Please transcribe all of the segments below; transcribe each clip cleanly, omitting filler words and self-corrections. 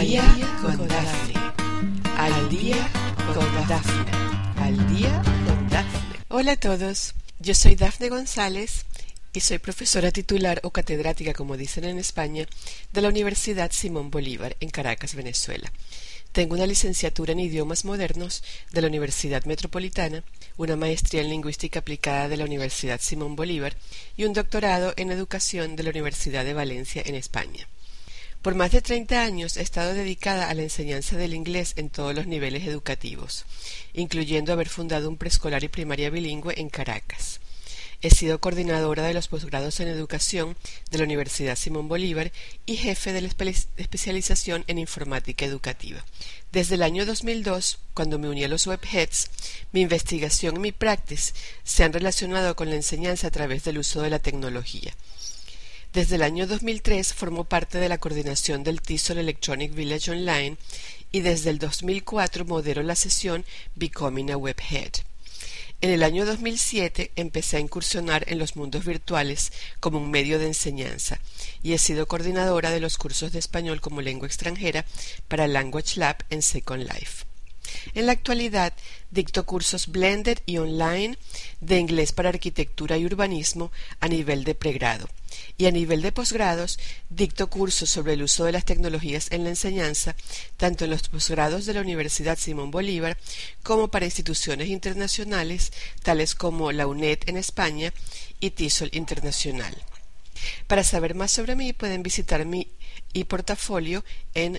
día con Dafne. Al día con Dafne. Al día con Dafne. Hola a todos, yo soy Dafne González y soy profesora titular o catedrática, como dicen en España, de la Universidad Simón Bolívar en Caracas, Venezuela. Tengo una licenciatura en idiomas modernos de la Universidad Metropolitana, una maestría en lingüística aplicada de la Universidad Simón Bolívar y un doctorado en educación de la Universidad de Valencia en España. Por más de 30 años he estado dedicada a la enseñanza del inglés en todos los niveles educativos, incluyendo haber fundado un preescolar y primaria bilingüe en Caracas. He sido coordinadora de los posgrados en educación de la Universidad Simón Bolívar y jefe de la especialización en informática educativa. Desde el año 2002, cuando me uní a los Webheads, mi investigación y mi practice se han relacionado con la enseñanza a través del uso de la tecnología. Desde el año 2003 formó parte de la coordinación del TESOL Electronic Village Online y desde el 2004 modero la sesión Becoming a Webhead. En el año 2007 empecé a incursionar en los mundos virtuales como un medio de enseñanza y he sido coordinadora de los cursos de español como lengua extranjera para Language Lab en Second Life. En la actualidad dicto cursos blended y online de inglés para arquitectura y urbanismo a nivel de pregrado y a nivel de posgrados dicto cursos sobre el uso de las tecnologías en la enseñanza tanto en los posgrados de la Universidad Simón Bolívar como para instituciones internacionales tales como la UNED en España y TESOL Internacional. Para saber más sobre mí pueden visitar mi portafolio en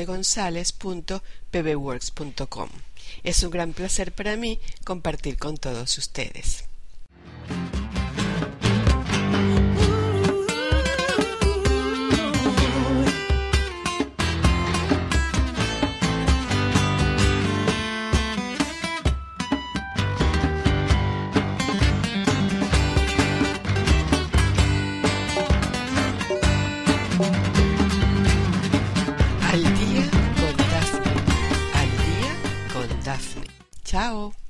dafnegonzalez.pbworks.com. Es un gran placer para mí compartir con todos ustedes. Al día con Dafne. Al día con Dafne. Chao.